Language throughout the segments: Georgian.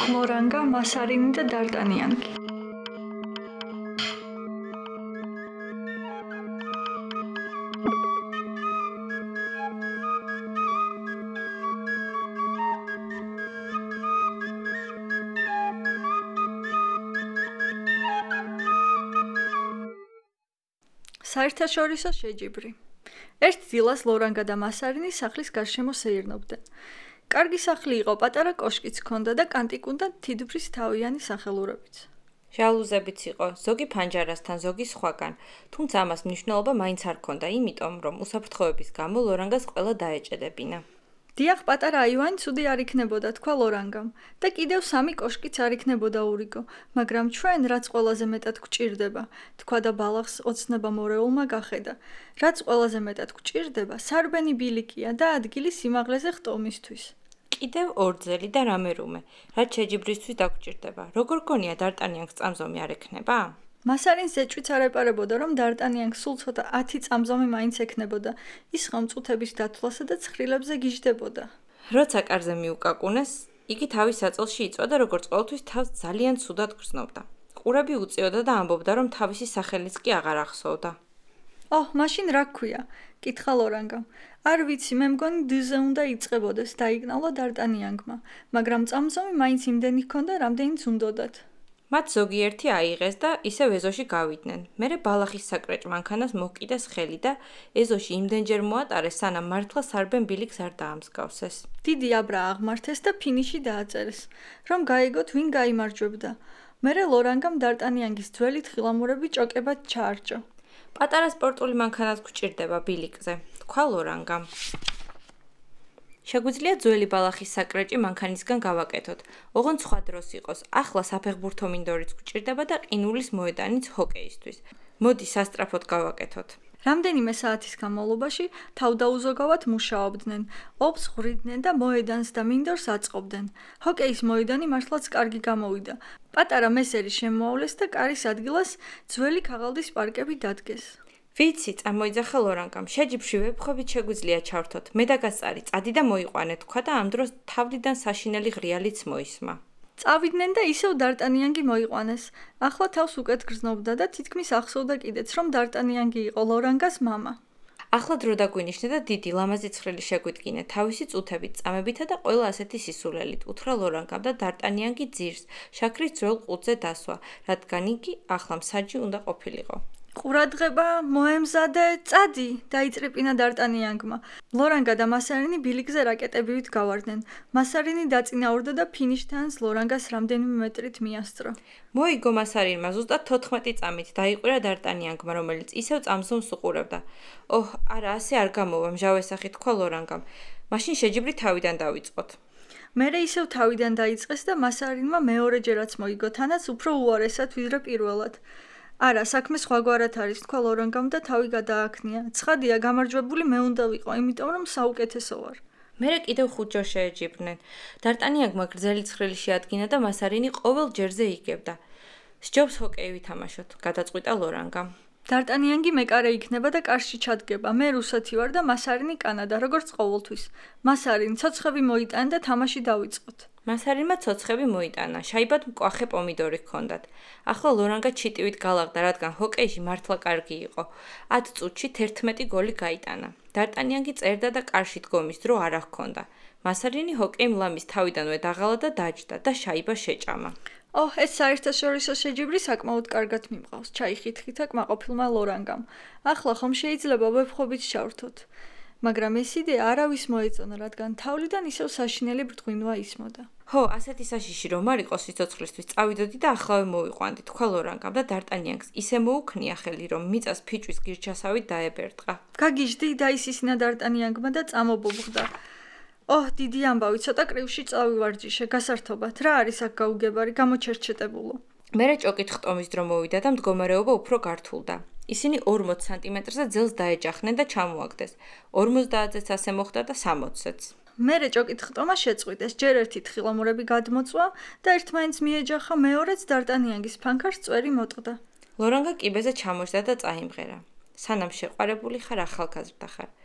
ლორანგა, მასარინი და დარტანიანგი. საერთაშორისო შეჯიბრი. ერთ დილას ლორანგა და მასარინი სახლის გარშემო სეირნობდნენ. კარგი სახლი იყო, პატარა კოშკიც ჰქონდა და კანტიკუნდა თითბრის თავიანი სახელურებიც. ჟალუზებიც იყო, ზოგი ფანჯარასთან, ზოგი სხვაგან, თუმცა ამას მნიშვნელობა მაინც არ ჰქონდა, იმიტომ რომ უსაფრთხოების გამო ლორანგას ყველა დაეჭედებინა. დიახ, პატარა აივანი ცუდი არ იქნებოდა, თქვა ლორანგამ, და კიდევ 3 კოშკიც არ იქნებოდა ურიგო, მაგრამ ჩვენ რაც ყველაზე მეტად გვჭირდება, თქვა და ბალახს ოცნება მორეულმა გახედა. რაც ყველაზე მეტად გვჭირდება, სარბენი ბილიკია და ადგილი სიმაღლეზე ხტომისთვის. კიდევ 2 ძელი და რამე რუმე, რაც შეჯიბრისთვის დაგჭირდება. როგორ გონია დარტანიანს წამზომი არ ექნება? მასარინს ზეჭვიც არ ეპარებოდა, რომ დარტანიანს სულ ცოტა 10 წამზომი მაინც ექნებოდა. ის ხომ მწუთების დათვლასა და ცხრილებზე გიждდებოდა. როცა კარზე მიუკაკუნეს, იგი თავის საწოლში იწვა და როგორც ყოველთვის თავს ძალიან ცუდად გრძნობდა. ყურები უწიოდა და ამბობდა, რომ თავისი სახელიც კი აღარ ახსოვდა. მაშინ რა გქვია? კითხა ლორანგამ. არ ვიცი, მე მგონი დზე უნდა იწყებოდეს, დაიგნალა დარტანიანგმა, მაგრამ წამზომი მაინც იმდენი ჰქონდა, რამდენიც უნდოდათ. მათ ზოგიერთი აიღეს და ისევ ეზოში გავიდნენ. მერე ბალახის საკრეჭ მანქანას მოჰკიდეს ხელი და ეზოში იმდენჯერ მოატარეს, სანამ მართლა სარბენ ბილიკს არ დაამსგავსეს. დიდი აბრა აღმართეს და ფინიში დააწერეს, რომ გაიგოთ ვინ გაიმარჯვებდა. მერე ლორანგამ დარტანიანგის ძველი თხილამურები ჭოკებად ჩაარჭო. პატარა სპორტული მანქანას გვჭირდება ბილიკზე, თქვა ლორანგამ. შეგვიძლია ძველი ბალახის საკრეჭი მანქანისგან გავაკეთოთ. ოღონდ სხვა დროს იყოს. ახლა საფეხბურთო მინდორიც გვჭირდება და ყინულის მოედანიც ჰოკეისთვის. მოდი სასტრაფოდ გავაკეთოთ. რამდენიმე საათის განმავლობაში თავდაუზოგავად მუშაობდნენ, ობს ღვრიდნენ და მოედანს და მინდორს აწყობდნენ. ჰოკეის მოედანი მართლაც კარგი გამოვიდა. პატარა მესერი შემოავლეს და კარის ადგილას ძველი ქაღალდის პარკები დადგეს. ვიცი, წამოიძახა ლორანგამ, შეჯიბრში ვეფხვებით შეგვიძლია ჩავრთოთ. მე დაგასწარი, წადი და მოიყვანე, თქვა და ამ დროს თავდიდან საშინელი ღრიალიც მოისმა. წავიდნენ და ისევ დარტანიანგი მოიყვანეს. ახლა თავს უკეთ გრძნობდა და თითქმის ახსოვდა კიდეც, რომ დარტანიანგი იყო ლორანგას მამა. ახლა დრო დაგვინიშნე და დიდი ლამაზი ცხრილი შეგვიდგინე, თავისი წუთებით, წამებითა და ყველა ასეთი სისულელით, უთხრა ლორანგამ და დარტანიანგი ძირს, შაქრის ძველ ყუთზე დასვა, რადგან იგი ახლა მსაჯი უნდა ყოფილიყო. ყურადღება, მოემზადე, წადი, დაიწრიპინა დარტანიანგმა. ლორანგა და მასარინი ბილიკზე რაკეტებივით გავარდნენ. მასარინი დაწინაურდა და ფინიშთან ლორანგას რამდენიმე მეტრით მიასწრო. მოიგო მასარინმა ზუსტად 14 წამით დაიყვირა დარტანიანგმა, რომელიც ისევ წამზომს უყურებდა. არა, ასე არ გამოვა, მჟავესახით, თქვა ლორანგამ. მაშინ შეჯიბრი თავიდან დავიწყოთ. მერე ისევ თავიდან დაიწყეს და მასარინმა მეორეჯერაც მოიგო, თანაც უფრო უარესად ვიდრე პირველად. არა, საქმე სხვაგვარად არის, თქვა ლორანგამ და თავი გადააქნია. ცხადია, გამარჯვებული მე უნდა ვიყო, იმიტომ რომ საუკეთესო ვარ. მერე კიდევ 5 ჯერ შეეჯიბრნენ. დარტანიანგმა გრძელი ცხრილი შეადგინა და მასარინი ყოველ ჯერზე იგებდა. სჯობს ჰოკეი ვითამაშოთ, გადაწყვიტა ლორანგამ. დარტანიანგი მეკარე იქნება და კარში ჩადგება. მე რუსეთი ვარ და მასარინი კანადა, როგორც ყოველთვის. მასარინი ცოცხები მოიტანა და თამაში დავიწყოთ. მასარინმა ცოცხები მოიტანა, შაიბად მკვახე პომიდორი ჰქონდათ. ახლა ლორანგა ჩიტივით გალაღდა, რადგან ჰოკეიში მართლა კარგი იყო. 10 წუთში 11 გოლი გაიტანა. დარტანიანგი წერდა და კარში დგომის დრო არ ჰქონდა. მასარინი ჰოკეიმ ლამის თავიდანვე დაღალა და დაჯდა და შაიბა შეჭამა. ეს საერთაშორისო შეჯიბრი საკმაოდ კარგად მიმყავს, ჩაიხითხითა კმაყოფილმა ლორანგამ. ახლა ხომ შეიძლება ვეფხვებით ჩავრთოთ. მაგრამ ეს იდეა არავის მოეწონა, რადგან თავლიდან ისევ საშინელი ბრწყინვა ისმოდა. ასეთი საშიში რომ არ იყოს სიცოცხლისთვის, წავიდოდი და ახლავე მოვიყვანდი, თქვა ლორანგამ და დარტანიანს ისე მოუქნია ხელი, რომ მიწას ფიჭვის გირჩასავით დაებერტყა. გაგიჟდი, დაისისინა დარტანიანგმა და წამობობხდა. დიდი ამბავი, ცოტა კრივში წავივარჯიშე, გასართობად, რა არის აქ გაუგებარი, გამოჩერჩეტებულო. მერე ჭოკით ხტომის დრო მოვიდა და მდგომარეობა უფრო გართულდა. ისინი 40 სანტიმეტრზე ძელს დაეჯახნენ და ჩამოაგდეს. 50-ზე ასე მოხდა და 60-ზეც. მერე ჭოკით ხტომა შეწყვიტეს, ჯერ ერთი თხილამურები გადმოწვა და ერთმანეთს მიეჯახა, მეორეც დარტანიანგის ფანქარს წვერი მოტყდა. ლორანგა კიბეზე ჩამოჯდა და წაიმღერა. სანამ შეყვარებული ხარ, ახალგაზრდა ხარ.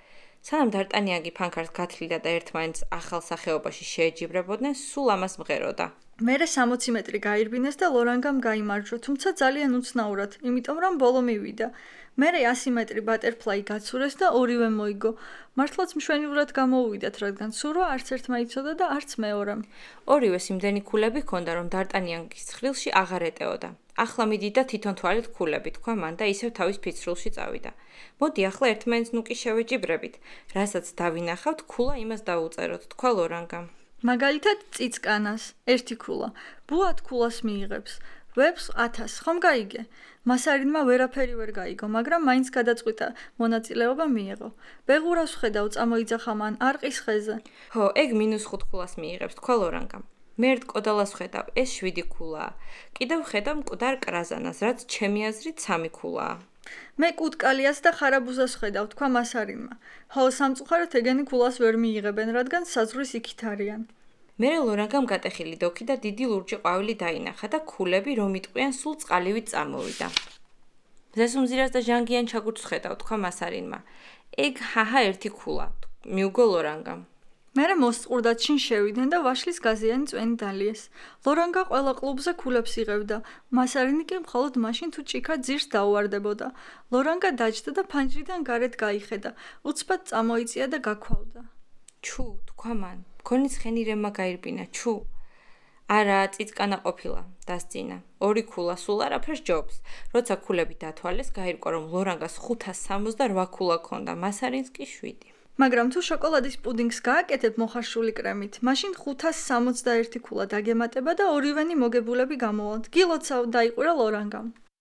სანამ დარტანიანი ფანქარს გათლიდა და ერთმანეთს ახალ სახეობაში შეეჯიბრებოდნენ, სულ ამას მღეროდა. მერე 60 მეტრი გაირბინეს და ლორანგამ გაიმარჯვა, თუმცა ძალიან უცნაურად, იმიტომ რომ ბოლო მივიდა. მერე 100 მეტრი ბატერფლაი გაცურეს და ორივე მოიგო. მართლაც მშვენივრად გამოუვიდათ, რადგან სურვა არც ერთმა იცოდა და არც მეორემ. ორივეს იმდენი ქულები ჰქონდა, რომ დარტანიანის ცხრილში აღარ ეტეოდა. ახლა მიდი და თვითონ თვალით ქულები, თქვა მან და ისევ თავის ფიცრულში წავიდა. მოდი ახლა ერთმანეთს ნუკი შევეჯიბრებით, რასაც დავინახავთ, ქულა იმას დაუწეროთ, თქვა ლორანგამ. მაგალითად წიწკანას, ერთი ქულა. ბუად ქულას მიიღებს. ვებს 1000, ხომ გაიგე? მასარინმა ვერაფერი ვერ გაიგო, მაგრამ მაინც გადაწყვიტა მონაწილეობა მიიღო. ბეღურას ხედავ წამოიძახა მან არყის ხეზე. ხო, ეგ -5 ქულას მიიღებს, თქვა ლორანგამ. მე ერთ კოდალას ხედავ, ეს 7 ქულაა. კიდევ ხედავ მკვდარ კრაზანას, რაც ჩემი აზრით 3 ქულაა. მე კუტკალიას და ხარაბუზას ხედავ, თქვა მასარინმა. ხო, სამწუხაროდ ეგენი ქულას ვერ მიიღებენ, რადგან საზღვრის იქით არიან. მერე ლორანგამ გატეხილი დოქი და დიდი ლურჯი ყვავილი დაინახა და ქულები რომ იტყვიან სულ წყალივით წამოვიდა. ზესუმზირას და ჟანგიან ჩაგურთს ხედავ, თქვა მასარინმა. ეგ ჰაჰა ერთი ქულა, მიუგო ლორანგამ. მერე მოსწყურდათ შინ შევიდნენ და ვაშლის გაზიანი წვენი დალიეს. ლორანგა ყველა კლუბზე ქულებს იღებდა, მასარინი კი მხოლოდ მაშინ თუ ჭიქა ძირს დაუვარდებოდა. ლორანგა დაჯდა და ფანჯრიდან გარეთ გაიხედა, უცბად წამოიწია და გაქვავდა. ჩუ, თქვა მან, მქონი ცხენი რემმა გაირბინა, ჩუ. არა, წიწკანა ყოფილა, დასძინა. 2 ქულა სულ არაფერს ჯობს. როცა ქულები დათვალეს, გაირკვა რომ ლორანგას 568 ქულა ჰქონდა, მასარინს კი 7. მაგრამ თუ შოკოლადის პუდინგს გააკეთებ მოხარშული კრემით, მაშინ 561 ქულა დაგემატება და ორივენი მოგებულები გამოვალთ. გილოცავ, დაიყვირა ლორანგამ.